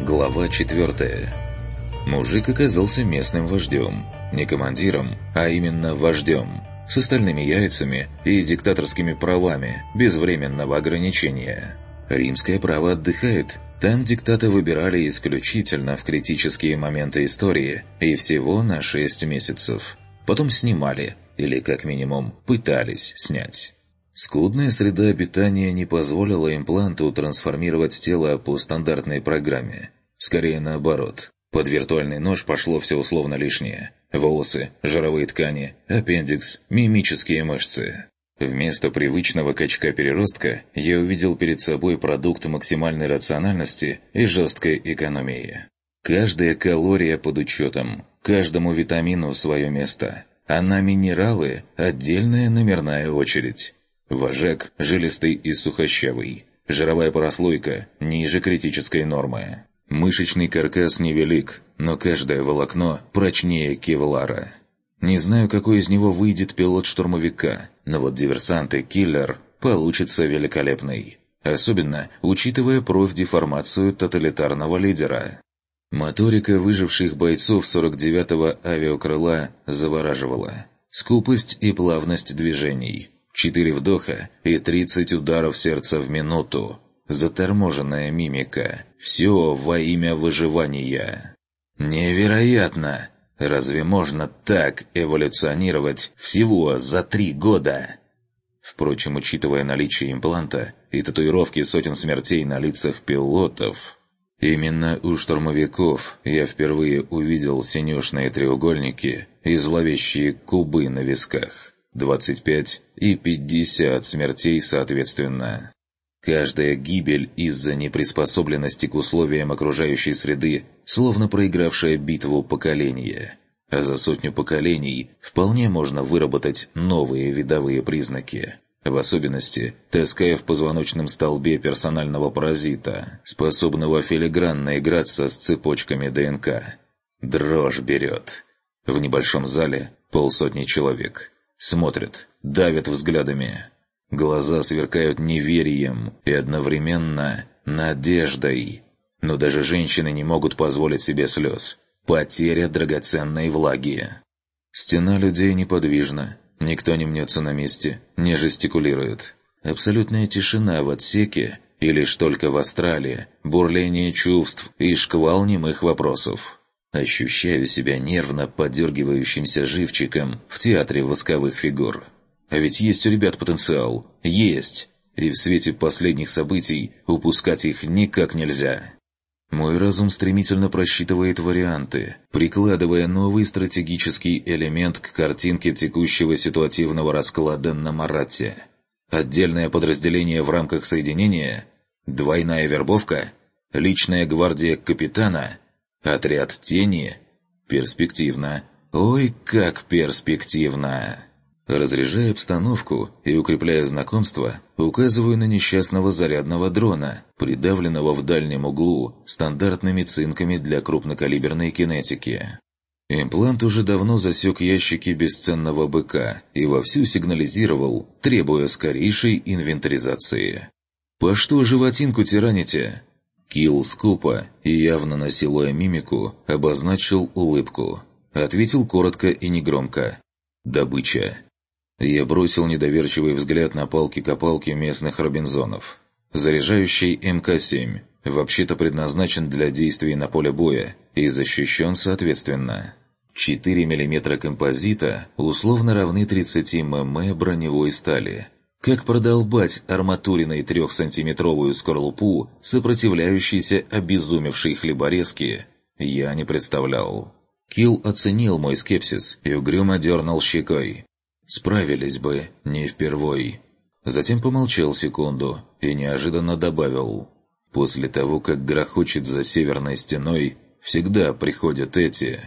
Глава 4. Мужик оказался местным вождем. Не командиром, а именно вождем. С остальными яйцами и диктаторскими правами, без временного ограничения. Римское право отдыхает. Там диктаты выбирали исключительно в критические моменты истории и всего на 6 месяцев. Потом снимали, или как минимум пытались снять. Скудная среда обитания не позволила импланту трансформировать тело по стандартной программе. Скорее наоборот. Под виртуальный нож пошло все условно лишнее. Волосы, жировые ткани, аппендикс, мимические мышцы. Вместо привычного качка-переростка я увидел перед собой продукт максимальной рациональности и жесткой экономии. Каждая калория под учетом, каждому витамину свое место, а на минералы отдельная номерная очередь. Вожак жилистый и сухощавый, жировая прослойка ниже критической нормы. Мышечный каркас невелик, но каждое волокно прочнее кевлара. Не знаю, какой из него выйдет пилот штурмовика, но вот диверсант и киллер получится великолепный. Особенно, учитывая профдеформацию тоталитарного лидера. Моторика выживших бойцов 49-го авиакрыла завораживала. Скупость и плавность движений. 4 вдоха и 30 ударов сердца в минуту. Заторможенная мимика. Все во имя выживания. Невероятно! Разве можно так эволюционировать всего за 3 года? Впрочем, учитывая наличие импланта и татуировки сотен смертей на лицах пилотов, именно у штурмовиков я впервые увидел синюшные треугольники и зловещие кубы на висках. 25 и 50 смертей соответственно. Каждая гибель из-за неприспособленности к условиям окружающей среды, словно проигравшая битву поколения. А за 100 поколений вполне можно выработать новые видовые признаки. В особенности, таская в позвоночном столбе персонального паразита, способного филигранно играться с цепочками ДНК. Дрожь берет. В небольшом зале 50 человек. Смотрят, давят взглядами. Глаза сверкают неверием и одновременно надеждой. Но даже женщины не могут позволить себе слез. Потеря драгоценной влаги. Стена людей неподвижна. Никто не мнется на месте, не жестикулирует. Абсолютная тишина в отсеке, и лишь только в астрале бурление чувств и шквал немых вопросов. Ощущаю себя нервно подергивающимся живчиком в театре восковых фигур. А ведь есть у ребят потенциал. Есть! И в свете последних событий упускать их никак нельзя. Мой разум стремительно просчитывает варианты, прикладывая новый стратегический элемент к картинке текущего ситуативного расклада на Марате. Отдельное подразделение в рамках соединения, двойная вербовка, личная гвардия капитана, отряд тени. Перспективно. Ой, как перспективно! Разряжая обстановку и укрепляя знакомство, указываю на несчастного зарядного дрона, придавленного в дальнем углу стандартными цинками для крупнокалиберной кинетики. Имплант уже давно засек ящики бесценного БК и вовсю сигнализировал, требуя скорейшей инвентаризации. «По что животинку тираните?» Килл скупо и явно насилуя мимику, обозначил улыбку. Ответил коротко и негромко. «Добыча». Я бросил недоверчивый взгляд на палки-копалки местных робинзонов. Заряжающий МК-7 вообще-то предназначен для действий на поле боя и защищен соответственно. 4 мм композита условно равны 30 мм броневой стали. Как продолбать арматуриной 3-сантиметровую скорлупу, сопротивляющейся обезумевшей хлеборезке, я не представлял. Килл оценил мой скепсис и угрюмо дернул щекой. Справились бы, не впервой. Затем помолчал секунду и неожиданно добавил. После того, как грохочет за северной стеной, всегда приходят эти.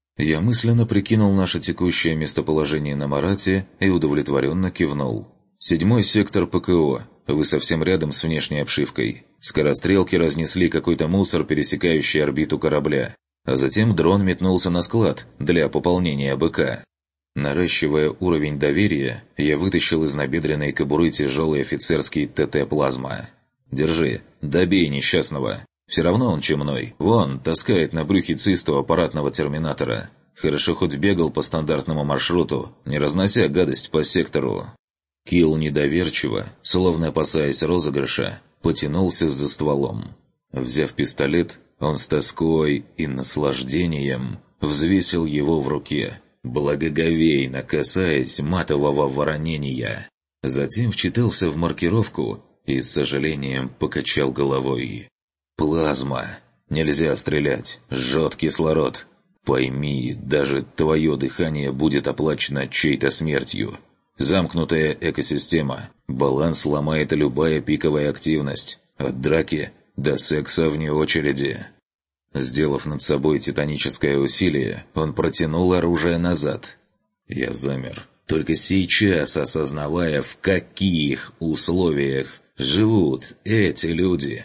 Я мысленно прикинул наше текущее местоположение на Марате и удовлетворенно кивнул. 7-й сектор ПКО. Вы совсем рядом с внешней обшивкой. Скорострелки разнесли какой-то мусор, пересекающий орбиту корабля. А затем дрон метнулся на склад для пополнения БК. Наращивая уровень доверия, я вытащил из набедренной кобуры тяжелый офицерский ТТ-плазма. «Держи, добей несчастного. Все равно он чумной. Вон, таскает на брюхе цисту аппаратного терминатора. Хорошо хоть бегал по стандартному маршруту, не разнося гадость по сектору. Килл недоверчиво, словно опасаясь розыгрыша, потянулся за стволом. Взяв пистолет, он с тоской и наслаждением взвесил его в руке, благоговейно касаясь матового воронения. Затем вчитался в маркировку и с сожалением покачал головой. «Плазма. Нельзя стрелять. Жжет кислород. Пойми, даже твое дыхание будет оплачено чьей-то смертью. Замкнутая экосистема. Баланс ломает любая пиковая активность. От драки до секса вне очереди». Сделав над собой титаническое усилие, он протянул оружие назад. Я замер, только сейчас осознавая, в каких условиях живут эти люди.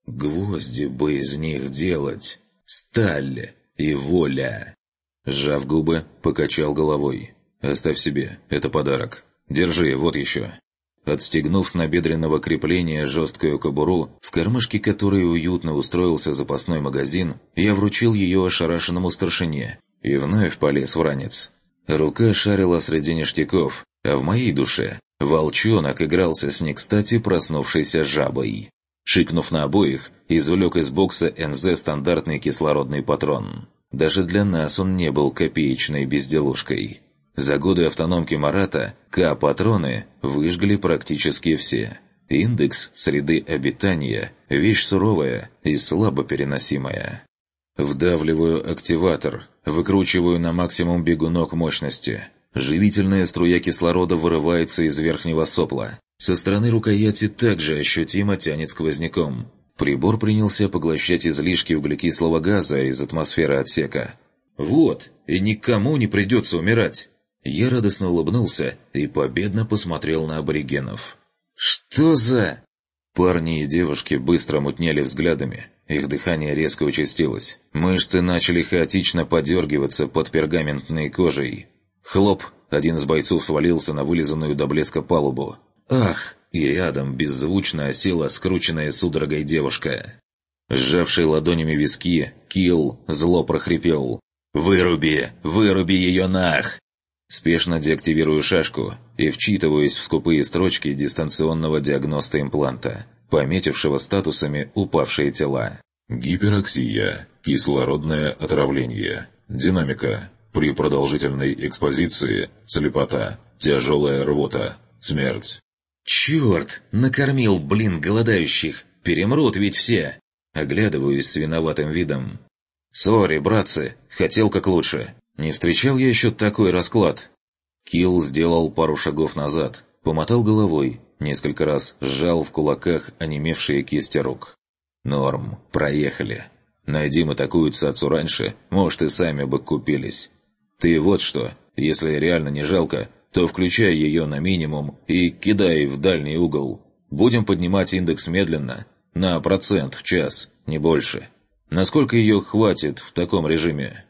Гвозди бы из них делать. Сталь и воля. Сжав губы, покачал головой. «Оставь себе, это подарок. Держи, вот еще». Отстегнув с набедренного крепления жесткую кобуру, в кармашке которой уютно устроился запасной магазин, я вручил ее ошарашенному старшине и вновь полез в ранец. Рука шарила среди ништяков, а в моей душе волчонок игрался с некстати проснувшейся жабой. Шикнув на обоих, извлек из бокса НЗ стандартный кислородный патрон. Даже для нас он не был копеечной безделушкой. За годы автономки Марата К-патроны выжгли практически все. Индекс среды обитания – вещь суровая и слабо переносимая. Вдавливаю активатор, выкручиваю на максимум бегунок мощности. Живительная струя кислорода вырывается из верхнего сопла. Со стороны рукояти также ощутимо тянет сквозняком. Прибор принялся поглощать излишки углекислого газа из атмосферы отсека. «Вот, и никому не придется умирать!» Я радостно улыбнулся и победно посмотрел на аборигенов. «Что за...» Парни и девушки быстро мутнели взглядами. Их дыхание резко участилось. Мышцы начали хаотично подергиваться под пергаментной кожей. Хлоп! Один из бойцов свалился на вылизанную до блеска палубу. «Ах!» И рядом беззвучно осела скрученная судорогой девушка. Сжавший ладонями виски, Килл зло прохрипел. «Выруби! Выруби ее нах!» Спешно деактивирую шашку и вчитываюсь в скупые строчки дистанционного диагноста импланта, пометившего статусами упавшие тела. Гипероксия, кислородное отравление, динамика, при продолжительной экспозиции, слепота, тяжелая рвота, смерть. «Черт! Накормил, блин, голодающих! Перемрут ведь все!» Оглядываюсь с виноватым видом. «Сори, братцы, хотел как лучше. Не встречал я еще такой расклад». Килл сделал пару шагов назад, помотал головой, несколько раз сжал в кулаках онемевшие кисти рук. «Норм, проехали. Найди мы такую цацу раньше, может, и сами бы купились. Ты вот что, если реально не жалко, то включай ее на минимум и кидай в дальний угол. Будем поднимать индекс медленно, на 1% в час, не больше. Насколько ее хватит в таком режиме?»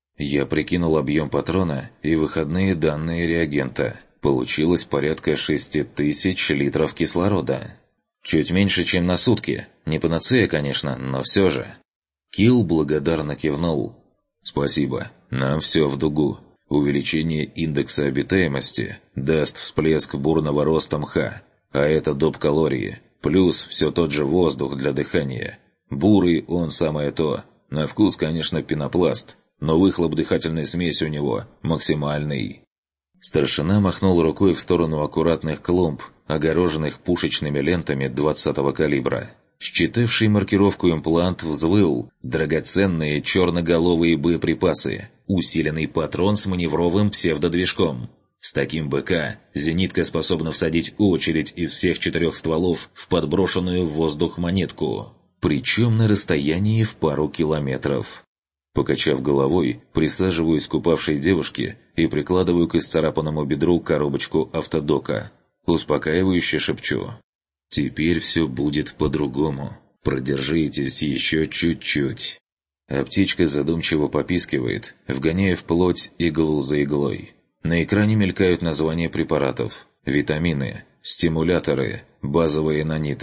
Я прикинул объем патрона и выходные данные реагента. Получилось порядка 6000 литров кислорода. Чуть меньше, чем на сутки. Не панацея, конечно, но все же. Килл благодарно кивнул. «Спасибо, нам все в дугу. Увеличение индекса обитаемости даст всплеск бурного роста мха, а это доп. Калории, плюс все тот же воздух для дыхания. Бурый он самое то. На вкус, конечно, пенопласт, но выхлоп дыхательной смеси у него максимальный». Старшина махнул рукой в сторону аккуратных клумб, огороженных пушечными лентами 20-го калибра. Считавший маркировку имплант взвыл. Драгоценные черноголовые боеприпасы. Усиленный патрон с маневровым псевдодвижком. С таким БК зенитка способна всадить очередь из всех 4 стволов в подброшенную в воздух монетку. Причем на расстоянии в пару километров. Покачав головой, присаживаюсь к упавшей девушке и прикладываю к исцарапанному бедру коробочку автодока. Успокаивающе шепчу. «Теперь все будет по-другому. Продержитесь еще чуть-чуть». Аптечка задумчиво попискивает, вгоняя в плоть иглу за иглой. На экране мелькают названия препаратов. Витамины, стимуляторы, базовые наниты,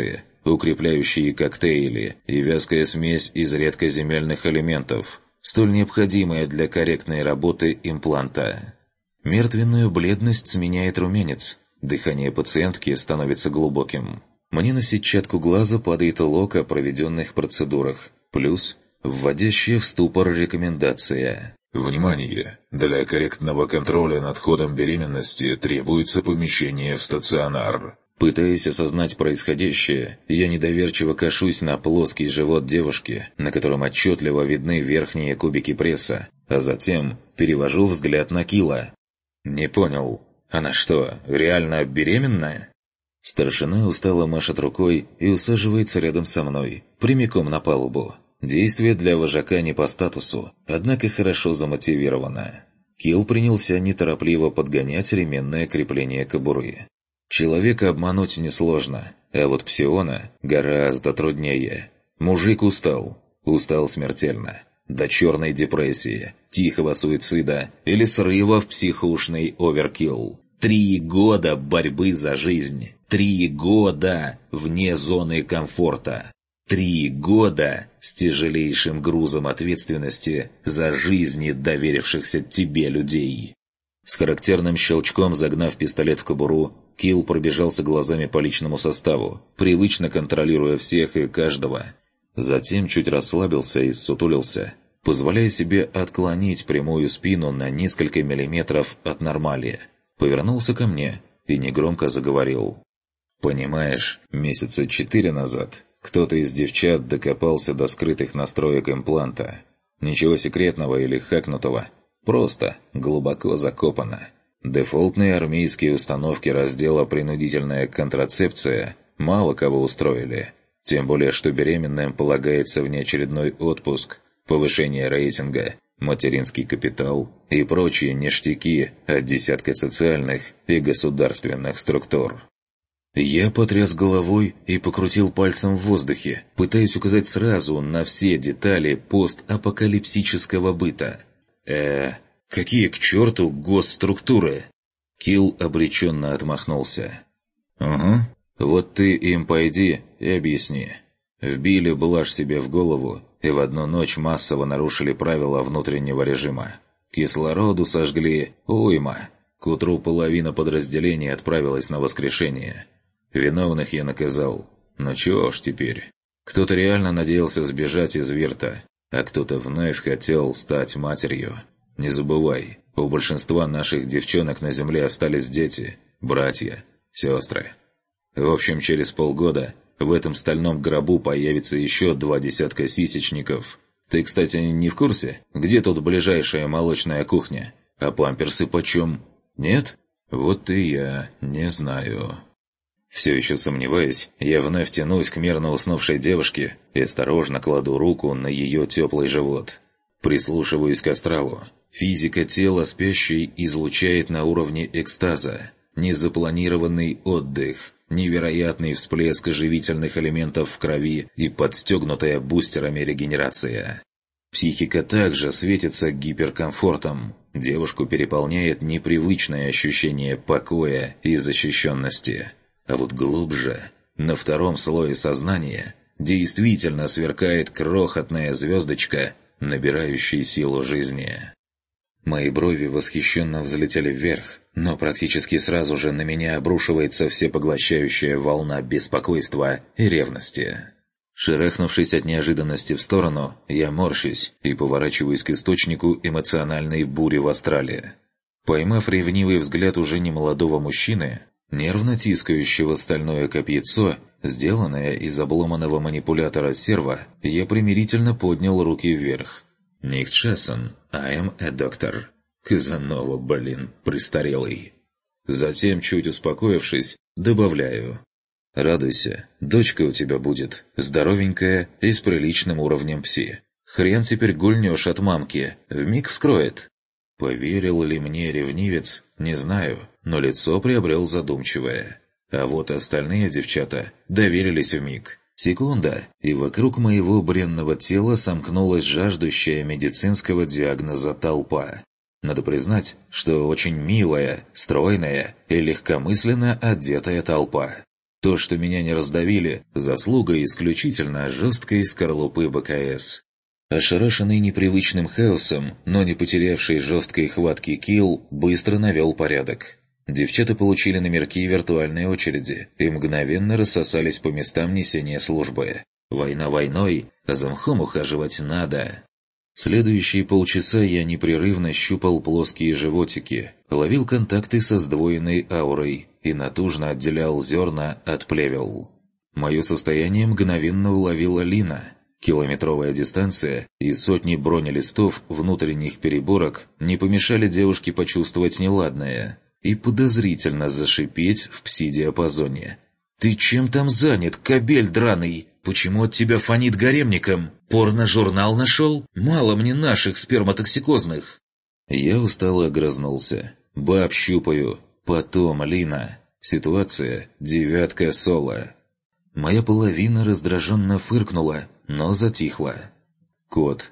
укрепляющие коктейли и вязкая смесь из редкоземельных элементов, столь необходимая для корректной работы импланта. Мертвенную бледность сменяет румянец, дыхание пациентки становится глубоким. Мне на сетчатку глаза падает лог о проведенных процедурах, плюс вводящая в ступор рекомендация. Внимание! Для корректного контроля над ходом беременности требуется помещение в стационар. Пытаясь осознать происходящее, я недоверчиво кашусь на плоский живот девушки, на котором отчетливо видны верхние кубики пресса, а затем перевожу взгляд на Килла. «Не понял, она что, реально беременная?» Старшина устало машет рукой и усаживается рядом со мной, прямиком на палубу. Действие для вожака не по статусу, однако хорошо замотивировано. Килл принялся неторопливо подгонять ременное крепление кобуры. Человека обмануть несложно, а вот псиона гораздо труднее. Мужик устал. Устал смертельно. До черной депрессии, тихого суицида или срыва в психушный оверкилл. 3 года борьбы за жизнь. 3 года вне зоны комфорта. 3 года с тяжелейшим грузом ответственности за жизни доверившихся тебе людей. С характерным щелчком загнав пистолет в кобуру, Килл пробежался глазами по личному составу, привычно контролируя всех и каждого. Затем чуть расслабился и ссутулился, позволяя себе отклонить прямую спину на несколько миллиметров от нормали. Повернулся ко мне и негромко заговорил. «Понимаешь, месяца 4 назад кто-то из девчат докопался до скрытых настроек импланта. Ничего секретного или хакнутого. Просто глубоко закопано. Дефолтные армейские установки раздела «Принудительная контрацепция» мало кого устроили. Тем более, что беременным полагается внеочередной отпуск, повышение рейтинга, материнский капитал и прочие ништяки от десятка социальных и государственных структур. Я потряс головой и покрутил пальцем в воздухе, пытаясь указать сразу на все детали постапокалипсического быта. Какие к черту госструктуры?» Килл обреченно отмахнулся. «Угу. Вот ты им пойди и объясни. Вбили блажь себе в голову и в одну ночь массово нарушили правила внутреннего режима. Кислороду сожгли уйма. К утру половина подразделения отправилась на воскрешение. Виновных я наказал. Ну чего ж теперь? Кто-то реально надеялся сбежать из Вирта, а кто-то вновь хотел стать матерью. Не забывай, у большинства наших девчонок на земле остались дети, братья, сестры. В общем, через полгода в этом стальном гробу появится еще 2 десятка сисечников. Ты, кстати, не в курсе, где тут ближайшая молочная кухня? А памперсы почем? Нет? Вот и я не знаю». Все еще сомневаясь, я вновь тянусь к мирно уснувшей девушке и осторожно кладу руку на ее теплый живот. Прислушиваюсь к астралу. Физика тела спящей излучает на уровне экстаза. Незапланированный отдых, невероятный всплеск живительных элементов в крови и подстегнутая бустерами регенерация. Психика также светится гиперкомфортом. Девушку переполняет непривычное ощущение покоя и защищенности. А вот глубже, на втором слое сознания, действительно сверкает крохотная звездочка, набирающая силу жизни. Мои брови восхищенно взлетели вверх, но практически сразу же на меня обрушивается всепоглощающая волна беспокойства и ревности. Шарахнувшись от неожиданности в сторону, я морщусь и поворачиваюсь к источнику эмоциональной бури в астрале. Поймав ревнивый взгляд уже немолодого мужчины, нервно тискающего стальное копьецо, сделанное из обломанного манипулятора серва, я примирительно поднял руки вверх. «Nicht Chasson, I am a doctor». Казанова, престарелый. Затем, чуть успокоившись, добавляю. «Радуйся, дочка у тебя будет, здоровенькая и с приличным уровнем пси. Хрен теперь гульнешь от мамки, вмиг вскроет». Поверил ли мне ревнивец, не знаю, но лицо приобрел задумчивое. А вот остальные девчата доверились вмиг. Секунда, и вокруг моего бренного тела сомкнулась жаждущая медицинского диагноза толпа. Надо признать, что очень милая, стройная и легкомысленно одетая толпа. То, что меня не раздавили, заслуга исключительно жесткой скорлупы БКС. Ошарашенный непривычным хаосом, но не потерявший жесткой хватки Килл, быстро навел порядок. Девчата получили номерки виртуальной очереди и мгновенно рассосались по местам несения службы. Война войной, а за мхом ухаживать надо. Следующие полчаса я непрерывно щупал плоские животики, ловил контакты со сдвоенной аурой и натужно отделял зерна от плевел. Мое состояние мгновенно уловила Лина. Километровая дистанция и сотни бронелистов внутренних переборок не помешали девушке почувствовать неладное и подозрительно зашипеть в пси-диапазоне. «Ты чем там занят, кобель драный? Почему от тебя фонит гаремником? Порно-журнал нашел? Мало мне наших сперматоксикозных!» Я устало огрызнулся. «Баб щупаю. Потом, Лина. Ситуация 9 соло». Моя половина раздраженно фыркнула, но затихла. Код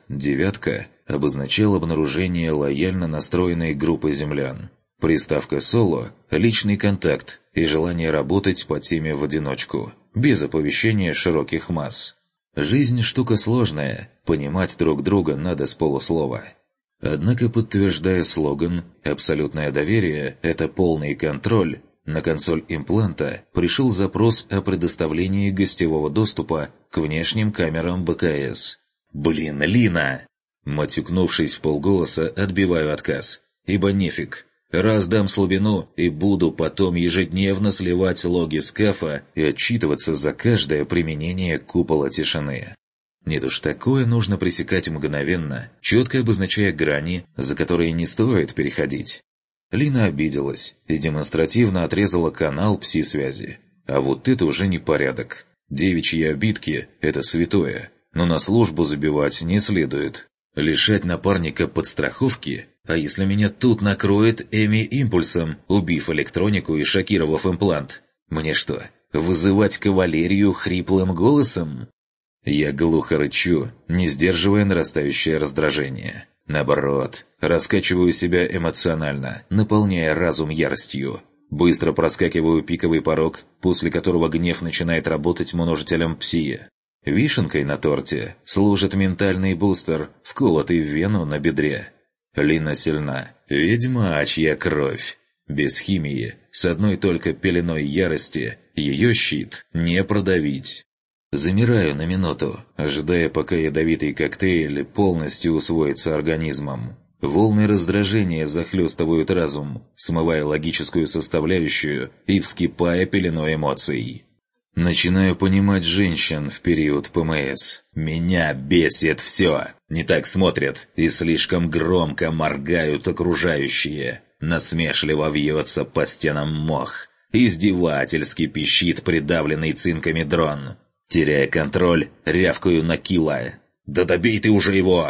9 обозначал обнаружение лояльно настроенной группы землян. Приставка «соло» – личный контакт и желание работать по теме в одиночку, без оповещения широких масс. Жизнь – штука сложная, понимать друг друга надо с полуслова. Однако, подтверждая слоган «абсолютное доверие – это полный контроль», на консоль импланта пришел запрос о предоставлении гостевого доступа к внешним камерам БКС. «Блин, Лина!» Матюкнувшись вполголоса, отбиваю отказ. Ибо нефиг. Раз дам слабину и буду потом ежедневно сливать логи скафа и отчитываться за каждое применение купола тишины. Нет уж, такое нужно пресекать мгновенно, четко обозначая грани, за которые не стоит переходить. Лина обиделась и демонстративно отрезала канал пси-связи. А вот это уже не порядок. Девичьи обидки – это святое, но на службу забивать не следует. Лишать напарника подстраховки? А если меня тут накроет Эми-импульсом, убив электронику и шокировав имплант? Мне что, вызывать кавалерию хриплым голосом? Я глухо рычу, не сдерживая нарастающее раздражение. Наоборот, раскачиваю себя эмоционально, наполняя разум яростью. Быстро проскакиваю пиковый порог, после которого гнев начинает работать множителем пси. Вишенкой на торте служит ментальный бустер, вколотый в вену на бедре. Лина сильна, ведьмачья кровь. Без химии, с одной только пеленой ярости, ее щит не продавить. Замираю на минуту, ожидая, пока ядовитый коктейль полностью усвоится организмом. Волны раздражения захлестывают разум, смывая логическую составляющую и вскипая пеленой эмоций. Начинаю понимать женщин в период ПМС. Меня бесит все. Не так смотрят и слишком громко моргают окружающие. Насмешливо вьется по стенам мох. Издевательски пищит придавленный цинками дрон. Теряя контроль, рявкаю на Килла. «Да добей ты уже его!»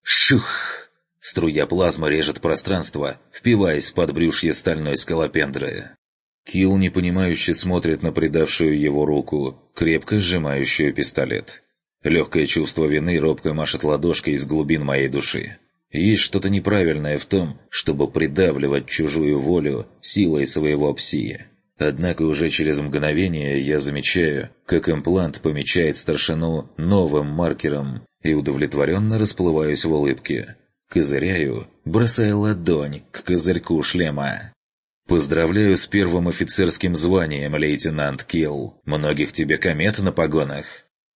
Шух! Струя плазмы режет пространство, впиваясь в подбрюшье стальной скалопендры. Килл непонимающе смотрит на предавшую его руку, крепко сжимающую пистолет. Легкое чувство вины робко машет ладошкой из глубин моей души. Есть что-то неправильное в том, чтобы придавливать чужую волю силой своего пси. Однако уже через мгновение я замечаю, как имплант помечает старшину новым маркером и удовлетворенно расплываюсь в улыбке. Козыряю, бросая ладонь к козырьку шлема. «Поздравляю с первым офицерским званием, лейтенант Килл. Многих тебе комет на погонах».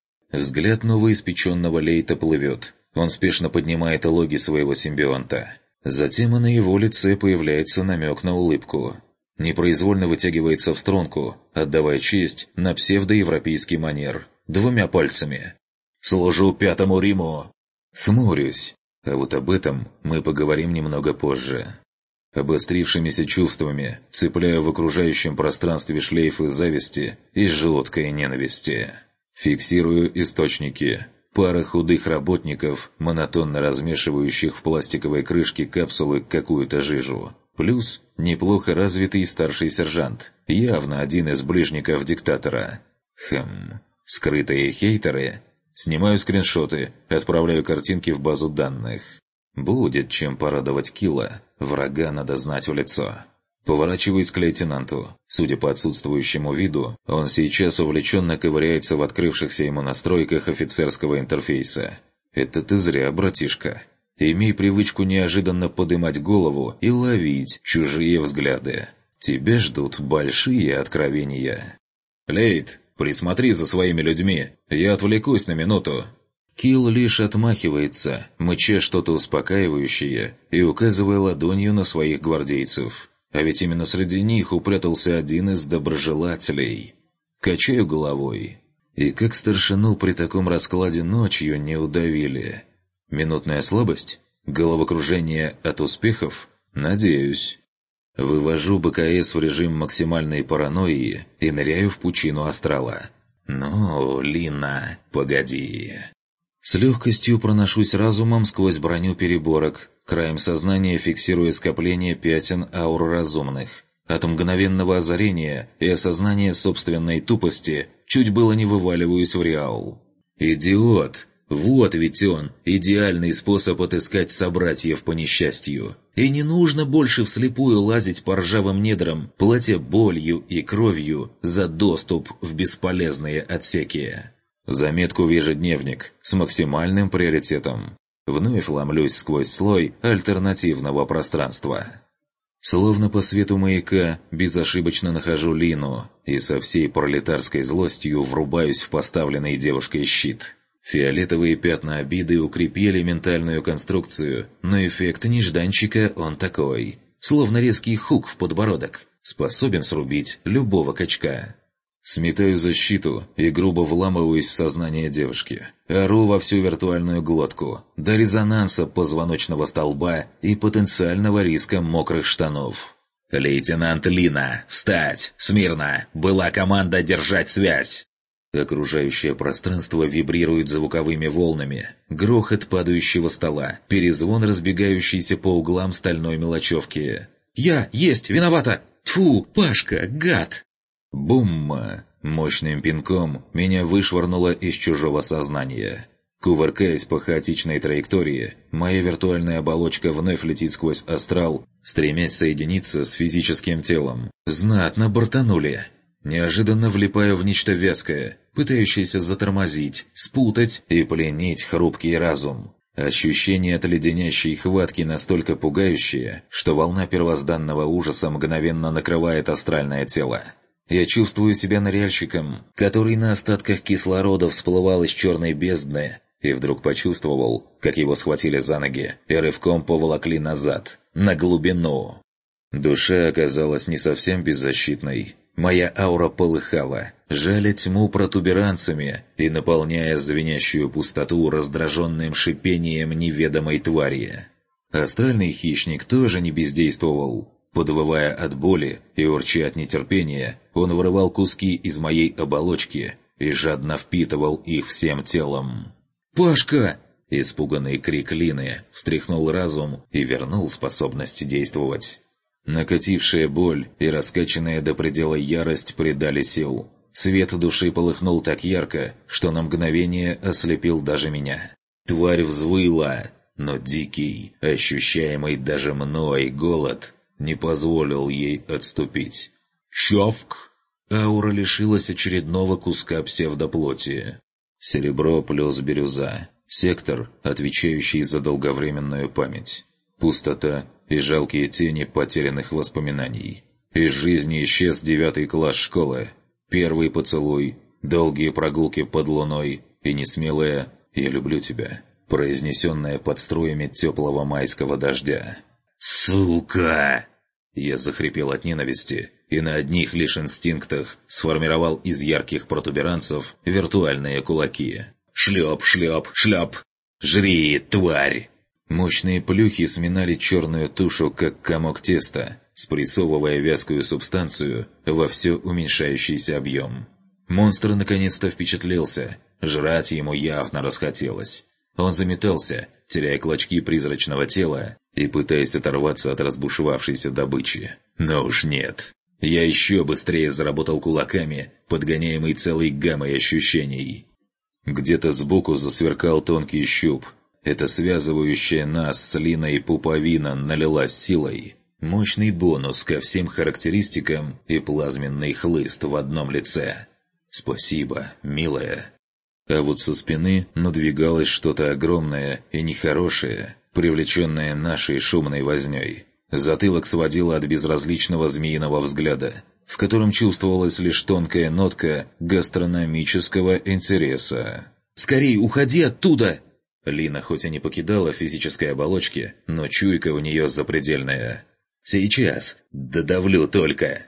Взгляд новоиспеченного лейта плывет. Он спешно поднимает логи своего симбионта. Затем и на его лице появляется намек на улыбку. Непроизвольно вытягивается в струнку, отдавая честь на псевдоевропейский манер. 2 пальцами. «Служу Пятому Риму!» Хмурюсь. А вот об этом мы поговорим немного позже. Обострившимися чувствами цепляю в окружающем пространстве шлейфы зависти и жуткой ненависти. Фиксирую источники. Пара худых работников, монотонно размешивающих в пластиковой крышке капсулы какую-то жижу. Плюс неплохо развитый старший сержант, явно один из ближников диктатора. Скрытые хейтеры. Снимаю скриншоты, отправляю картинки в базу данных. Будет чем порадовать Килла, врага надо знать в лицо. Поворачиваюсь к лейтенанту. Судя по отсутствующему виду, он сейчас увлеченно ковыряется в открывшихся ему настройках офицерского интерфейса. «Это ты зря, братишка. Имей привычку неожиданно подымать голову и ловить чужие взгляды. Тебя ждут большие откровения». «Лейт, присмотри за своими людьми. Я отвлекусь на минуту». Килл лишь отмахивается, мыча что-то успокаивающее и указывая ладонью на своих гвардейцев. А ведь именно среди них упрятался один из доброжелателей. Качаю головой. И как старшину при таком раскладе ночью не удавили? Минутная слабость? Головокружение от успехов? Надеюсь. Вывожу БКС в режим максимальной паранойи и ныряю в пучину астрала. «Ну, Лина, погоди». С легкостью проношусь разумом сквозь броню переборок, краем сознания фиксируя скопление пятен аур разумных. От мгновенного озарения и осознания собственной тупости чуть было не вываливаюсь в реал. «Идиот! Вот ведь он, идеальный способ отыскать собратьев по несчастью. И не нужно больше вслепую лазить по ржавым недрам, платя болью и кровью за доступ в бесполезные отсеки». Заметку в ежедневник с максимальным приоритетом. Вновь ломлюсь сквозь слой альтернативного пространства. Словно по свету маяка безошибочно нахожу Лину и со всей пролетарской злостью врубаюсь в поставленный девушкой щит. Фиолетовые пятна обиды укрепили ментальную конструкцию, но эффект нежданчика он такой. Словно резкий хук в подбородок, способен срубить любого качка. Сметаю защиту и грубо вламываюсь в сознание девушки. Ору во всю виртуальную глотку, до резонанса позвоночного столба и потенциального риска мокрых штанов. «Лейтенант Лина, встать! Смирно! Была команда держать связь!» Окружающее пространство вибрирует звуковыми волнами. Грохот падающего стола, перезвон разбегающейся по углам стальной мелочевки. «Я! Есть! Виновата! Тьфу! Пашка! Гад!» Бумма! Мощным пинком меня вышвырнуло из чужого сознания. Кувыркаясь по хаотичной траектории, моя виртуальная оболочка вновь летит сквозь астрал, стремясь соединиться с физическим телом. Знатно бортанули. Неожиданно влипаю в нечто вязкое, пытающееся затормозить, спутать и пленить хрупкий разум. Ощущение от леденящей хватки настолько пугающее, что волна первозданного ужаса мгновенно накрывает астральное тело. Я чувствую себя ныряльщиком, который на остатках кислорода всплывал из черной бездны, и вдруг почувствовал, как его схватили за ноги и рывком поволокли назад, на глубину. Душа оказалась не совсем беззащитной. Моя аура полыхала, жаля тьму протуберанцами и наполняя звенящую пустоту раздраженным шипением неведомой твари. Астральный хищник тоже не бездействовал. Подвывая от боли и урча от нетерпения, он вырывал куски из моей оболочки и жадно впитывал их всем телом. «Пашка!» – испуганный крик Лины встряхнул разум и вернул способность действовать. Накатившая боль и раскачанная до предела ярость придали сил. Свет души полыхнул так ярко, что на мгновение ослепил даже меня. Тварь взвыла, но дикий, ощущаемый даже мной голод не позволил ей отступить. Чавк! Аура лишилась очередного куска псевдоплоти. Серебро плюс бирюза. Сектор, отвечающий за долговременную память. Пустота и жалкие тени потерянных воспоминаний. Из жизни исчез 9 класс школы. Первый поцелуй, долгие прогулки под луной и несмелое «Я люблю тебя», произнесенное под струями теплого майского дождя. «Сука!» Я захрипел от ненависти и на одних лишь инстинктах сформировал из ярких протуберанцев виртуальные кулаки. «Шлеп, шлеп, шлеп! Жри, тварь!» Мощные плюхи сминали черную тушу, как комок теста, спрессовывая вязкую субстанцию во все уменьшающийся объем. Монстр наконец-то впечатлился, жрать ему явно расхотелось. Он заметался, теряя клочки призрачного тела и пытаясь оторваться от разбушевавшейся добычи. Но уж нет. Я еще быстрее заработал кулаками, подгоняемый целой гаммой ощущений. Где-то сбоку засверкал тонкий щуп. Эта связывающая нас с Линой пуповина налилась силой, Мощный бонус ко всем характеристикам и плазменный хлыст в одном лице. Спасибо, милая. А вот со спины надвигалось что-то огромное и нехорошее, привлеченное нашей шумной вознёй. Затылок сводило от безразличного змеиного взгляда, в котором чувствовалась лишь тонкая нотка гастрономического интереса. «Скорей, уходи оттуда!» Лина хоть и не покидала физической оболочки, но чуйка у нее запредельная. «Сейчас! Додавлю только!»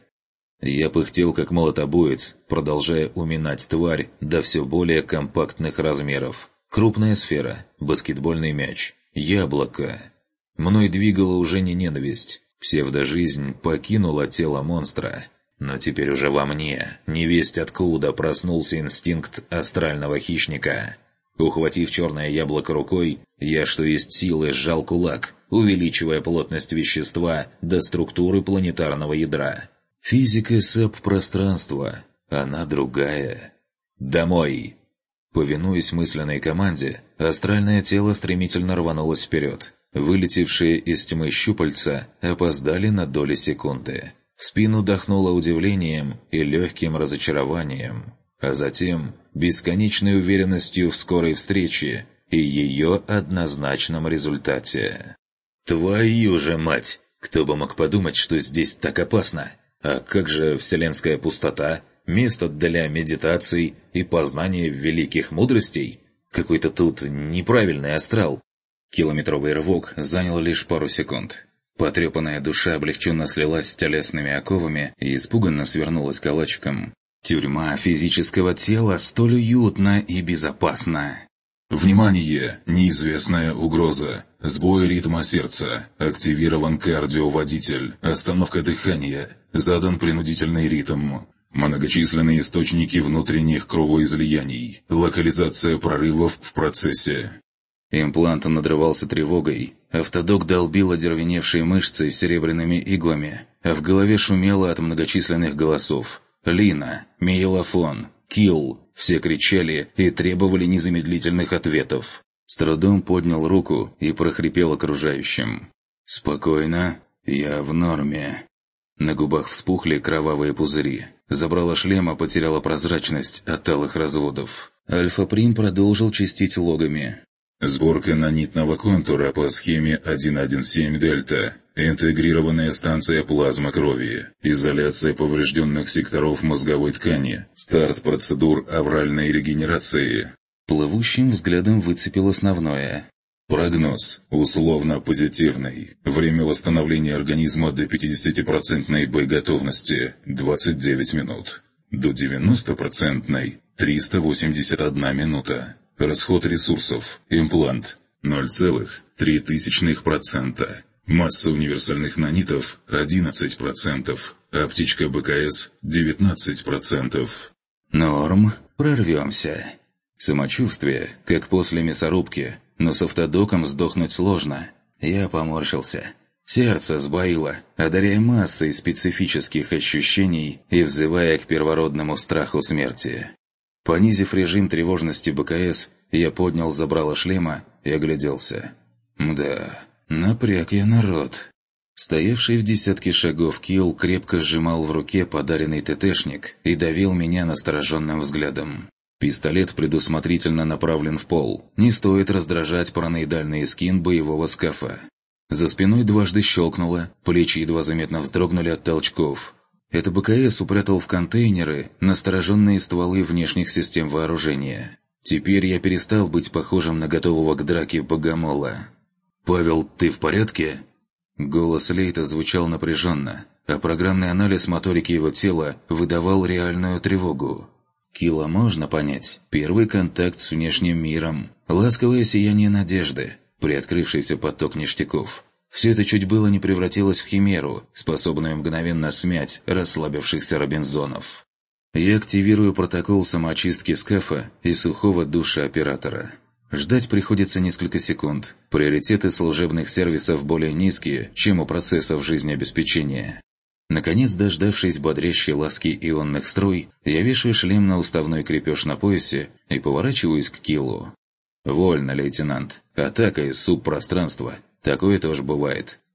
Я пыхтел как молотобоец, продолжая уминать тварь до все более компактных размеров. Крупная сфера, баскетбольный мяч, яблоко. Мной двигала уже не ненависть. Псевдожизнь покинула тело монстра. Но теперь уже во мне, невесть откуда, проснулся инстинкт астрального хищника. Ухватив черное яблоко рукой, я что есть силы сжал кулак, увеличивая плотность вещества до структуры планетарного ядра. Физика СЭП-пространства, она другая. «Домой!» Повинуясь мысленной команде, астральное тело стремительно рванулось вперед. Вылетевшие из тьмы щупальца опоздали на доли секунды. В спину дохнуло удивлением и легким разочарованием, а затем бесконечной уверенностью в скорой встрече и ее однозначном результате. «Твою же мать! Кто бы мог подумать, что здесь так опасно? А как же вселенская пустота, место для медитаций и познания великих мудростей? Какой-то тут неправильный астрал». Километровый рывок занял лишь пару секунд. Потрепанная душа облегченно слилась с телесными оковами и испуганно свернулась калачиком. Тюрьма физического тела столь уютна и безопасна. Внимание! Неизвестная угроза. Сбой ритма сердца. Активирован кардиоводитель. Остановка дыхания. Задан принудительный ритм. Многочисленные источники внутренних кровоизлияний. Локализация прорывов в процессе. Имплант надрывался тревогой. Автодок долбил одервеневшие мышцы серебряными иглами, а в голове шумело от многочисленных голосов. Лина, Мейлофон, Килл – все кричали и требовали незамедлительных ответов. С трудом поднял руку и прохрипел окружающим. «Спокойно, я в норме». На губах вспухли кровавые пузыри. Забрала шлема, потеряла прозрачность от алых разводов. Альфа-Прим продолжил чистить логами. Сборка нанитного контура по схеме 117 Дельта. Интегрированная станция плазмы крови. Изоляция поврежденных секторов мозговой ткани. Старт процедур авральной регенерации. Плывущим взглядом выцепил основное. Прогноз. Условно позитивный. Время восстановления организма до 50% боеготовности. 29 минут. До 90% 381 минута. Расход ресурсов. Имплант 0,03%. Масса универсальных нанитов 11%. Аптечка БКС 19%. Норм. Прорвемся. Самочувствие, как после мясорубки, но с автодоком сдохнуть сложно. Я поморщился. Сердце сбоило, одаряя массой специфических ощущений и взывая к первородному страху смерти. Понизив режим тревожности БКС, я поднял забрало шлема и огляделся. Да, напряг я народ. Стоявший в десятке шагов Килл крепко сжимал в руке подаренный ТТшник и давил меня настороженным взглядом. Пистолет предусмотрительно направлен в пол. Не стоит раздражать параноидальный скин боевого скафа. За спиной дважды щелкнуло, плечи едва заметно вздрогнули от толчков. Это БКС упрятал в контейнеры настороженные стволы внешних систем вооружения. Теперь я перестал быть похожим на готового к драке богомола. «Павел, ты в порядке?» Голос Лейта звучал напряженно, а программный анализ моторики его тела выдавал реальную тревогу. Килла можно понять. Первый контакт с внешним миром, ласковое сияние надежды, приоткрывшийся поток ништяков. Все это чуть было не превратилось в химеру, способную мгновенно смять расслабившихся робинзонов. Я активирую протокол самоочистки скафа и сухого душа оператора. Ждать приходится несколько секунд. Приоритеты служебных сервисов более низкие, чем у процессов жизнеобеспечения. Наконец, дождавшись бодрящей ласки ионных струй, я вешаю шлем на уставной крепеж на поясе и поворачиваюсь к Киллу. «Вольно, лейтенант. Атака из субпространства. Такое тоже бывает.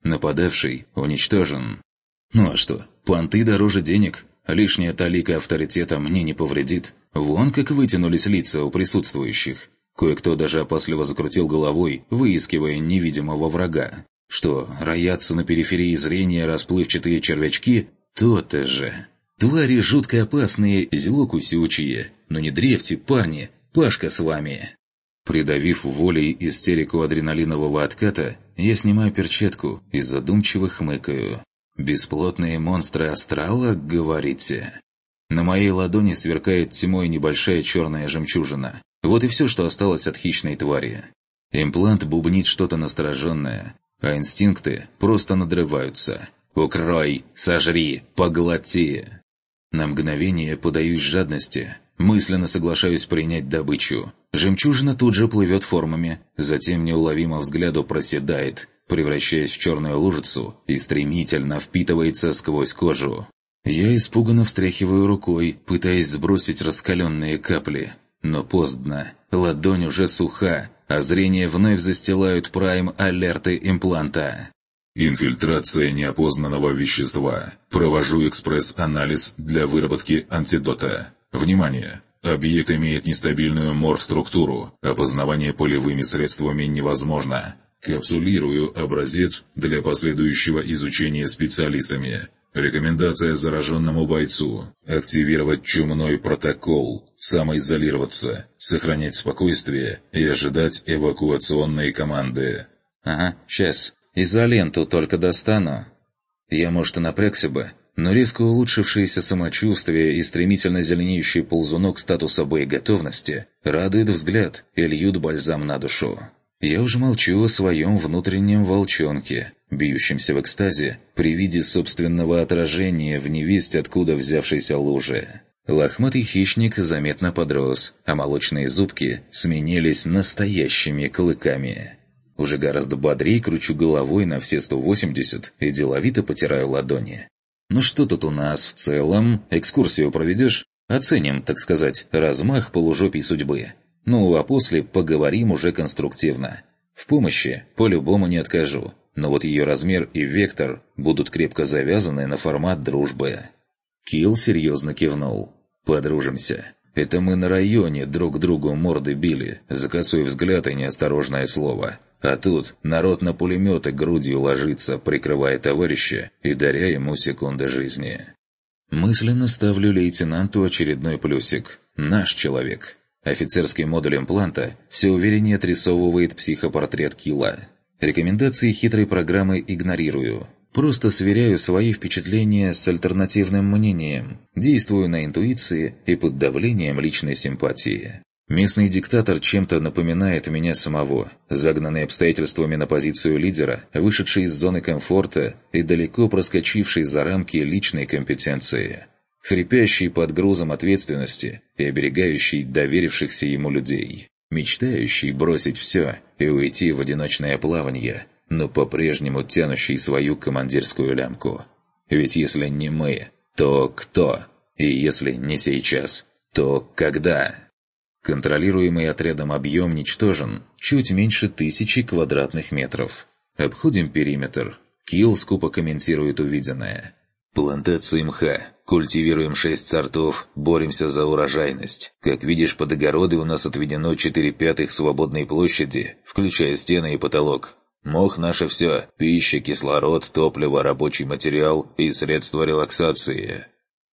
Нападавший уничтожен. Ну а что, понты дороже денег, лишняя талика авторитета мне не повредит. Вон как вытянулись лица у присутствующих. Кое-кто даже опасливо закрутил головой, выискивая невидимого врага. Что, роятся на периферии зрения расплывчатые червячки? То-то же. Твари жутко опасные, зело кусючие. Но не дрейфьте, парни, Пашка с вами. Придавив волей истерику адреналинового отката, я снимаю перчатку и задумчиво хмыкаю. «Бесплотные монстры астрала, говорите?» На моей ладони сверкает тьмой небольшая черная жемчужина. Вот и все, что осталось от хищной твари. Имплант бубнит что-то настороженное, а инстинкты просто надрываются. «Укрой! Сожри! Поглоти!» На мгновение подаюсь жадности, мысленно соглашаюсь принять добычу. Жемчужина тут же плывет формами, затем неуловимо взгляду проседает, превращаясь в черную лужицу и стремительно впитывается сквозь кожу. Я испуганно встряхиваю рукой, пытаясь сбросить раскаленные капли. Но поздно, ладонь уже суха, а зрение вновь застилают прайм-алерты импланта. Инфильтрация неопознанного вещества. Провожу экспресс-анализ для выработки антидота. Внимание! Объект имеет нестабильную морф-структуру. Опознавание полевыми средствами невозможно. Капсулирую образец для последующего изучения специалистами. Рекомендация зараженному бойцу. Активировать чумной протокол. Самоизолироваться. Сохранять спокойствие и ожидать эвакуационной команды. Ага, сейчас. Изоленту только достану. Я, может, и напрягся бы, но резко улучшившееся самочувствие и стремительно зеленеющий ползунок статуса боеготовности радует взгляд и льют бальзам на душу. Я уже молчу о своем внутреннем волчонке, бьющемся в экстазе при виде собственного отражения в невесть откуда взявшейся луже. Лохматый хищник заметно подрос, а молочные зубки сменились настоящими клыками. Уже гораздо бодрее кручу головой на все 180 и деловито потираю ладони. Ну что тут у нас в целом? Экскурсию проведешь? Оценим, так сказать, размах полужопий судьбы. Ну, а после поговорим уже конструктивно. В помощи по-любому не откажу, но вот ее размер и вектор будут крепко завязаны на формат дружбы. Килл серьезно кивнул. Подружимся. Это мы на районе друг другу морды били, за косой взгляд и неосторожное слово. А тут народ на пулеметы грудью ложится, прикрывая товарища и даря ему секунды жизни. Мысленно ставлю лейтенанту очередной плюсик. Наш человек. Офицерский модуль импланта все увереннее отрисовывает психопортрет Килла. Рекомендации хитрой программы игнорирую. Просто сверяю свои впечатления с альтернативным мнением, действую на интуиции и под давлением личной симпатии. Местный диктатор чем-то напоминает меня самого, загнанный обстоятельствами на позицию лидера, вышедший из зоны комфорта и далеко проскочивший за рамки личной компетенции, хрипящий под грузом ответственности и оберегающий доверившихся ему людей, мечтающий бросить все и уйти в одиночное плавание, но по-прежнему тянущий свою командирскую лямку. Ведь если не мы, то кто? И если не сейчас, то когда? Контролируемый отрядом объем ничтожен, чуть меньше 1000 квадратных метров. Обходим периметр. Килл скупо комментирует увиденное. Плантации мха. Культивируем 6 сортов, боремся за урожайность. Как видишь, под огороды у нас отведено 4/5 свободной площади, включая стены и потолок. Мох – наше все. Пища, кислород, топливо, рабочий материал и средства релаксации.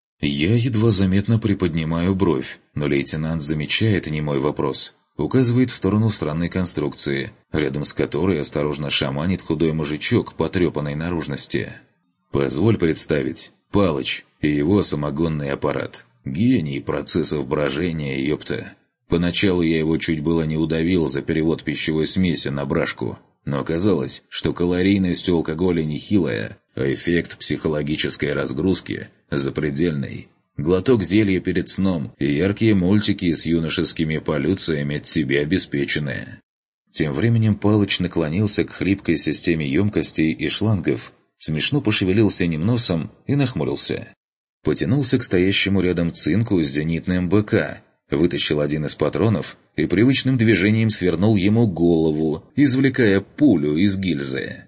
Я едва заметно приподнимаю бровь, но лейтенант замечает немой вопрос. Указывает в сторону странной конструкции, рядом с которой осторожно шаманит худой мужичок потрепанной наружности. Позволь представить. Палыч и его самогонный аппарат. Гений процессов брожения, ёпта. Поначалу я его чуть было не удавил за перевод пищевой смеси на брашку. Но оказалось, что калорийность у алкоголя нехилая, а эффект психологической разгрузки запредельный. Глоток зелья перед сном и яркие мультики с юношескими полюциями тебе обеспечены. Тем временем Палыч наклонился к хлипкой системе емкостей и шлангов, смешно пошевелил синим носом и нахмурился. Потянулся к стоящему рядом цинку с зенитным БК, вытащил один из патронов и привычным движением свернул ему голову, извлекая пулю из гильзы.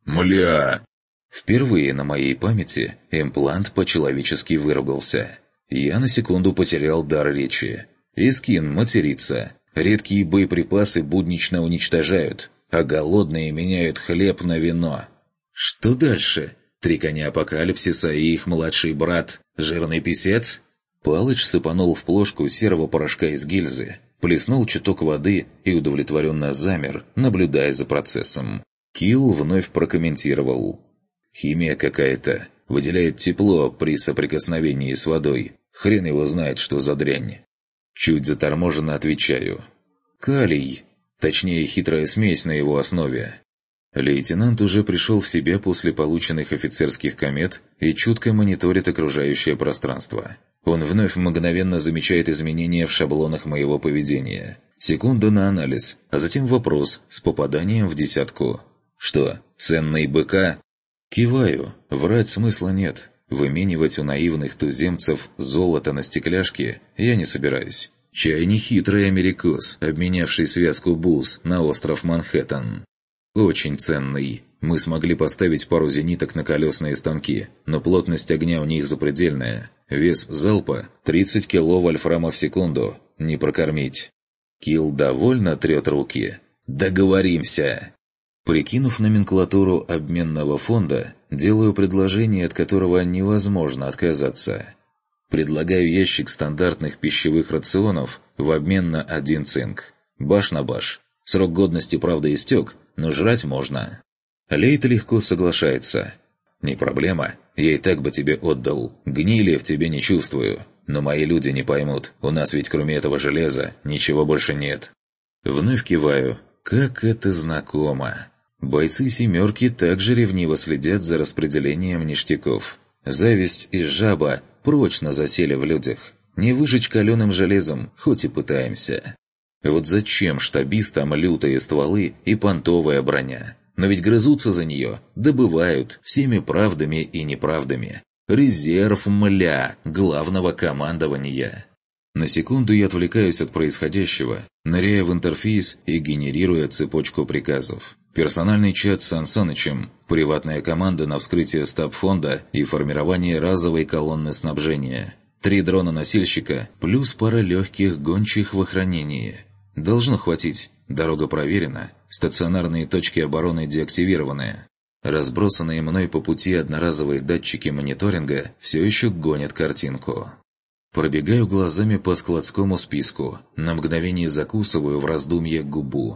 «Мля!» Впервые на моей памяти имплант по-человечески выругался. Я на секунду потерял дар речи. Искин матерится. Редкие боеприпасы буднично уничтожают, а голодные меняют хлеб на вино. Что дальше? 3 коня апокалипсиса и их младший брат – жирный писец? Палыч сыпанул в плошку серого порошка из гильзы, плеснул чуток воды и удовлетворенно замер, наблюдая за процессом. Килл вновь прокомментировал. «Химия какая-то. Выделяет тепло при соприкосновении с водой. Хрен его знает, что за дрянь». Чуть заторможенно отвечаю. «Калий. Точнее, хитрая смесь на его основе». Лейтенант уже пришел в себя после полученных офицерских комет и чутко мониторит окружающее пространство. Он вновь мгновенно замечает изменения в шаблонах моего поведения. Секунда на анализ, а затем вопрос с попаданием в десятку. «Что, ценный БК?» Киваю, врать смысла нет. Выменивать у наивных туземцев золото на стекляшки я не собираюсь. Чай не хитрый америкос, обменявший связку бус на остров Манхэттен. Очень ценный. Мы смогли поставить пару зениток на колесные станки, но плотность огня у них запредельная. Вес залпа 30 кило вольфрама в секунду. Не прокормить. Килл довольно трет руки. «Договоримся!» Прикинув номенклатуру обменного фонда, делаю предложение, от которого невозможно отказаться. Предлагаю ящик стандартных пищевых рационов в обмен на 1 цинк. Баш на баш. Срок годности, правда, истек, но жрать можно. Лейт легко соглашается. «Не проблема, я и так бы тебе отдал. Гнили в тебе не чувствую. Но мои люди не поймут, у нас ведь кроме этого железа ничего больше нет». Вновь киваю. Как это знакомо. Бойцы «семерки» также ревниво следят за распределением ништяков. Зависть и жаба прочно засели в людях. Не выжечь каленым железом, хоть и пытаемся. Вот зачем штабистам лютые стволы и понтовая броня? Но ведь грызутся за нее, добывают всеми правдами и неправдами. Резерв, мля, главного командования. На секунду я отвлекаюсь от происходящего, ныряя в интерфейс и генерируя цепочку приказов. Персональный чат с Сан Санычем, приватная команда на вскрытие стаб-фонда и формирование разовой колонны снабжения. 3 дрона-носильщика плюс пара легких гончих в охранении. Должно хватить, дорога проверена, стационарные точки обороны деактивированы. Разбросанные мной по пути одноразовые датчики мониторинга все еще гонят картинку. Пробегаю глазами по складскому списку, на мгновение закусываю в раздумье губу.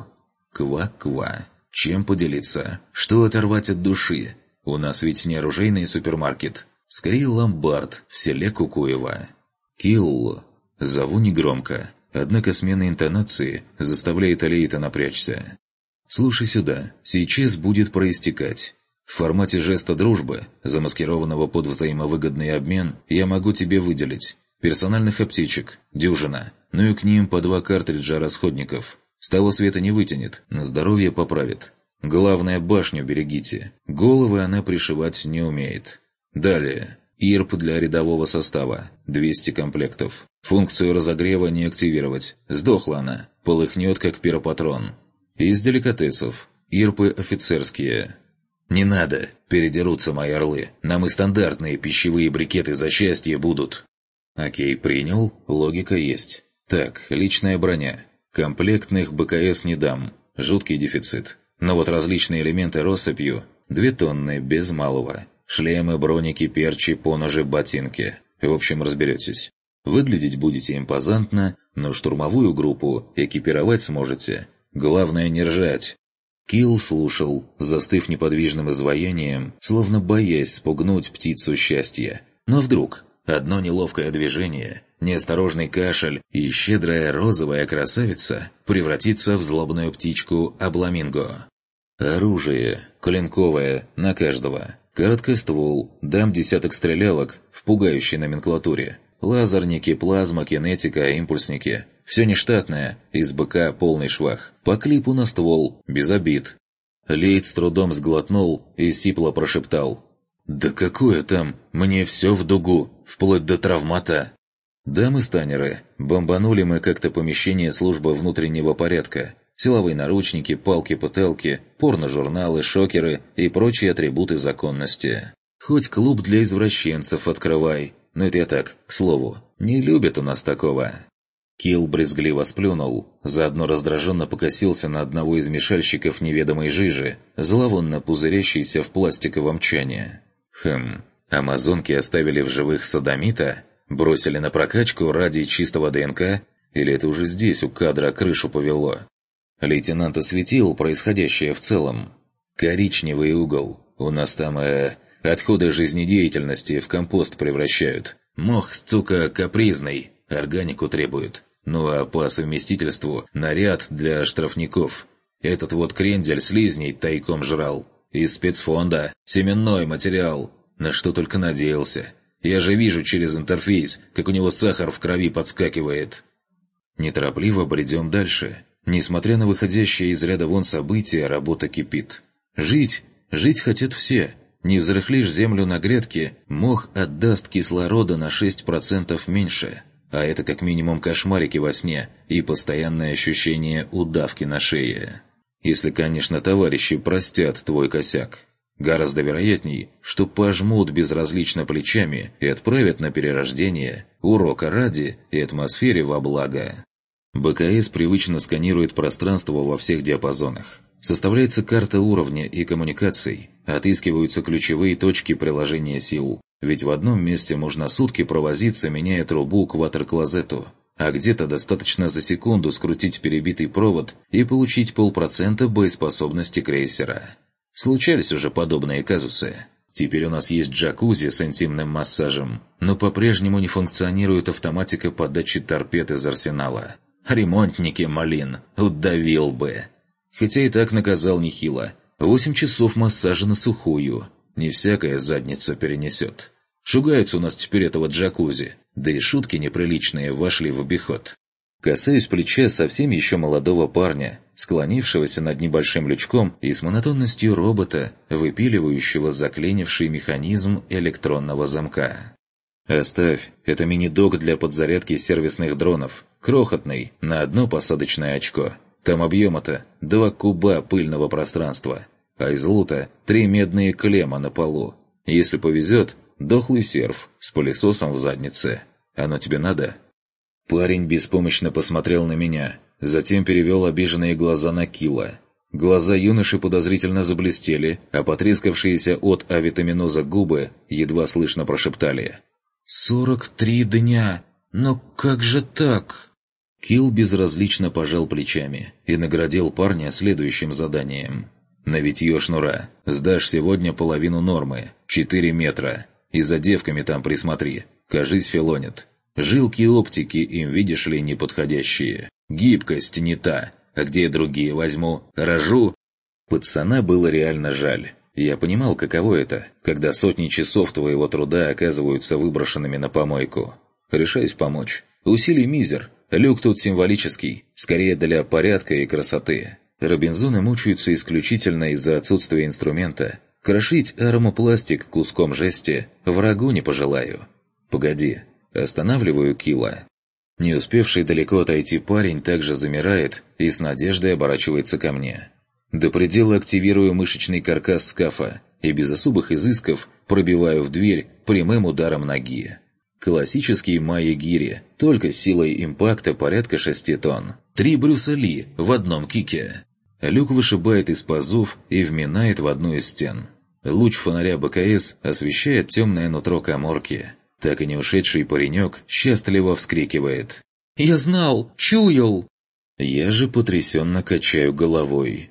Ква-ква. Чем поделиться? Что оторвать от души? У нас ведь не оружейный супермаркет. Скорее ломбард в селе Кукуево. Килл. Зову негромко, однако смена интонации заставляет Лейта напрячься. Слушай сюда, сейчас будет проистекать. В формате жеста дружбы, замаскированного под взаимовыгодный обмен, я могу тебе выделить. Персональных аптечек, дюжина, ну и к ним по 2 картриджа расходников. С того света не вытянет, но здоровье поправит. Главное, башню берегите. Головы она пришивать не умеет. Далее. ИРП для рядового состава. 200 комплектов. Функцию разогрева не активировать. Сдохла она. Полыхнет, как пиропатрон. Из деликатесов. ИРПы офицерские. Не надо. Передерутся мои орлы. Нам и стандартные пищевые брикеты за счастье будут. Окей, принял. Логика есть. Так, личная броня. Комплектных БКС не дам. Жуткий дефицит. Но вот различные элементы россыпью. 2 тонны без малого. Шлемы, броники, перчи, поножи, ботинки. В общем, разберетесь. Выглядеть будете импозантно, но штурмовую группу экипировать сможете. Главное не ржать. Килл слушал, застыв неподвижным изваянием, словно боясь спугнуть птицу счастья. Но вдруг одно неловкое движение, неосторожный кашель и щедрая розовая красавица превратится в злобную птичку обламинго. Оружие, клинковое, на каждого. Короткоствол, дам десяток стрелялок в пугающей номенклатуре. Лазерники, плазма, кинетика, импульсники. Все нештатное, из БК полный швах. По клипу на ствол, без обид. Лейт с трудом сглотнул и сипло прошептал. «Да какое там? Мне все в дугу, вплоть до травмата». «Дамы-станеры, бомбанули мы как-то помещение службы внутреннего порядка. Силовые наручники, палки-пыталки, порно-журналы, шокеры и прочие атрибуты законности. Хоть клуб для извращенцев открывай. Но это я так, к слову. Не любят у нас такого. Килл брезгливо сплюнул, заодно раздраженно покосился на одного из мешальщиков неведомой жижи, зловонно пузырящейся в пластиковом чане. Амазонки оставили в живых содомита? Бросили на прокачку ради чистого ДНК? Или это уже здесь у кадра крышу повело? Лейтенант осветил происходящее в целом. Коричневый угол. У нас там, отходы жизнедеятельности в компост превращают. Мох, сука, капризный. Органику требует. Ну а по совместительству наряд для штрафников. Этот вот крендель слизней тайком жрал. Из спецфонда. Семенной материал. На что только надеялся. Я же вижу через интерфейс, как у него сахар в крови подскакивает. Неторопливо бредем дальше. Несмотря на выходящее из ряда вон события, работа кипит. Жить хотят все. Не взрыхлишь землю на грядке, мох отдаст кислорода на 6% меньше. А это как минимум кошмарики во сне и постоянное ощущение удавки на шее. Если, конечно, товарищи простят твой косяк. Гораздо вероятней, что пожмут безразлично плечами и отправят на перерождение, урока ради и атмосфере во благо. БКС привычно сканирует пространство во всех диапазонах. Составляется карта уровня и коммуникаций, отыскиваются ключевые точки приложения сил. Ведь в одном месте можно сутки провозиться, меняя трубу к ватер-клозету, а где-то достаточно за секунду скрутить перебитый провод и получить 0,5% боеспособности крейсера. Случались уже подобные казусы. Теперь у нас есть джакузи с интимным массажем, но по-прежнему не функционирует автоматика подачи торпед из арсенала. Ремонтники, малин, удавил бы. Хотя и так наказал нехило. 8 часов массажа на сухую. Не всякая задница перенесет. Шугаются у нас теперь этого джакузи, да и шутки неприличные вошли в обиход. Касаюсь плеча совсем еще молодого парня, склонившегося над небольшим лючком и с монотонностью робота, выпиливающего заклинивший механизм электронного замка. «Оставь, это мини-док для подзарядки сервисных дронов, крохотный, на одно посадочное очко. Там объема-то 2 куба пыльного пространства, а из лута 3 медные клемма на полу. Если повезет, дохлый серф с пылесосом в заднице. Оно тебе надо?» Парень беспомощно посмотрел на меня, затем перевел обиженные глаза на Килла. Глаза юноши подозрительно заблестели, а потрескавшиеся от авитаминоза губы едва слышно прошептали: 43 дня! Но как же так?» Килл безразлично пожал плечами и наградил парня следующим заданием. «На витье шнура. Сдашь сегодня половину нормы, 4 метра. И за девками там присмотри. Кажись, филонят. Жилки оптики им, видишь ли, неподходящие. Гибкость не та. А где я другие возьму? Рожу?» Пацана было реально жаль. Я понимал, каково это, когда сотни часов твоего труда оказываются выброшенными на помойку. Решаюсь помочь. Усилий мизер. Люк тут символический, скорее для порядка и красоты. Робинзоны мучаются исключительно из-за отсутствия инструмента. Крошить аромопластик куском жести врагу не пожелаю. Погоди. Останавливаю Килла. Не успевший далеко отойти парень также замирает и с надеждой оборачивается ко мне. До предела активирую мышечный каркас скафа и без особых изысков пробиваю в дверь прямым ударом ноги. Классический майя-гири, только силой импакта порядка 6 тонн. 3 Брюса Ли в одном кике. Люк вышибает из пазов и вминает в одну из стен. Луч фонаря БКС освещает темное нутро каморки. Так и не ушедший паренек счастливо вскрикивает: «Я знал! Чуял!» Я же потрясенно качаю головой.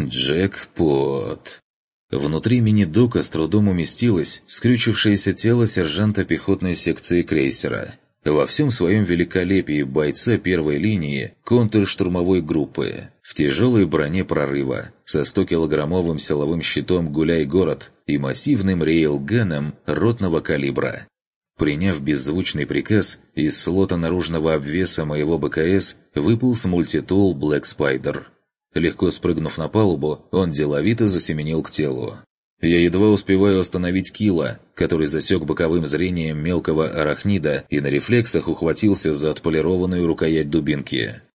Джекпот! Внутри мини-дока с трудом уместилось скрючившееся тело сержанта пехотной секции крейсера. Во всем своем великолепии бойца первой линии контрштурмовой группы, в тяжелой броне прорыва, со 100-килограммовым силовым щитом «Гуляй-город» и массивным рейлганом ротного калибра. Приняв беззвучный приказ, из слота наружного обвеса моего БКС выполз мультитул Black Spider. Легко спрыгнув на палубу, он деловито засеменил к телу. Я едва успеваю остановить Килла, который засек боковым зрением мелкого арахнида и на рефлексах ухватился за отполированную рукоять дубинки.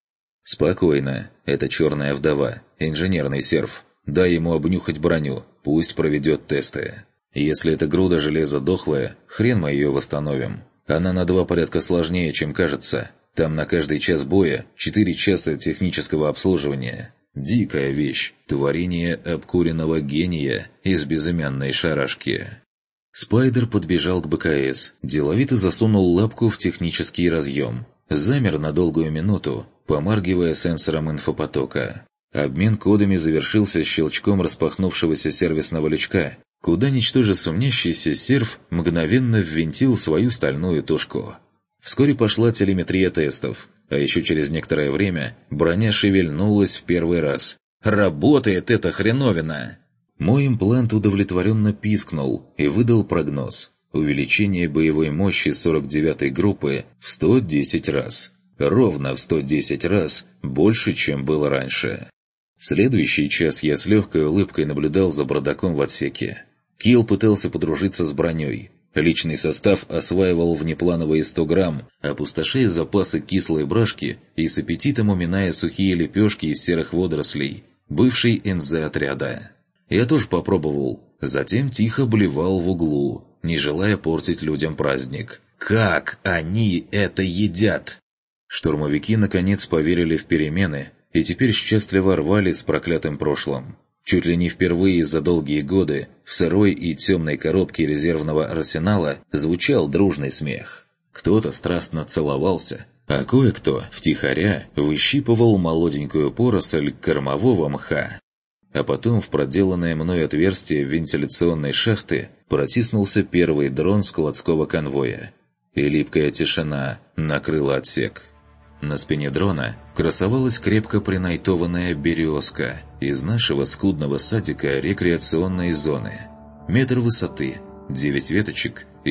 «Спокойно. Это черная вдова, инженерный серф. Дай ему обнюхать броню, пусть проведет тесты. Если эта груда железа дохлая, хрен мы ее восстановим. Она на 2 порядка сложнее, чем кажется. Там на каждый час боя 4 часа технического обслуживания. Дикая вещь, творение обкуренного гения из безымянной шарашки». Спайдер подбежал к БКС, деловито засунул лапку в технический разъем. Замер на долгую минуту, помаргивая сенсором инфопотока. Обмен кодами завершился щелчком распахнувшегося сервисного лючка, куда ничтоже сумнящийся серф мгновенно ввинтил свою стальную тушку. Вскоре пошла телеметрия тестов, а еще через некоторое время броня шевельнулась в первый раз. «Работает эта хреновина!» Мой имплант удовлетворенно пискнул и выдал прогноз. Увеличение боевой мощи 49-й группы в 110 раз. Ровно в 110 раз больше, чем было раньше. Следующий час я с легкой улыбкой наблюдал за бардаком в отсеке. Килл пытался подружиться с броней. Личный состав осваивал внеплановые 100 грамм, опустошая запасы кислой брашки и с аппетитом уминая сухие лепешки из серых водорослей, бывший НЗ отряда. Я тоже попробовал, затем тихо блевал в углу, не желая портить людям праздник. Как они это едят? Штурмовики наконец поверили в перемены и теперь счастливо рвали с проклятым прошлым. Чуть ли не впервые за долгие годы в сырой и темной коробке резервного арсенала звучал дружный смех. Кто-то страстно целовался, а кое-кто втихаря выщипывал молоденькую поросль кормового мха. А потом в проделанное мной отверстие вентиляционной шахты протиснулся первый дрон складского конвоя. И липкая тишина накрыла отсек. На спине дрона красовалась крепко принайтованная березка из нашего скудного садика рекреационной зоны. 1 метр высоты, 9 веточек и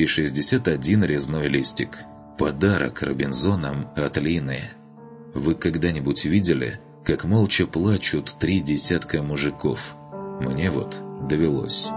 61 резной листик. Подарок Робинзонам от Лины. Вы когда-нибудь видели, как молча плачут 3 десятка мужиков? Мне вот довелось.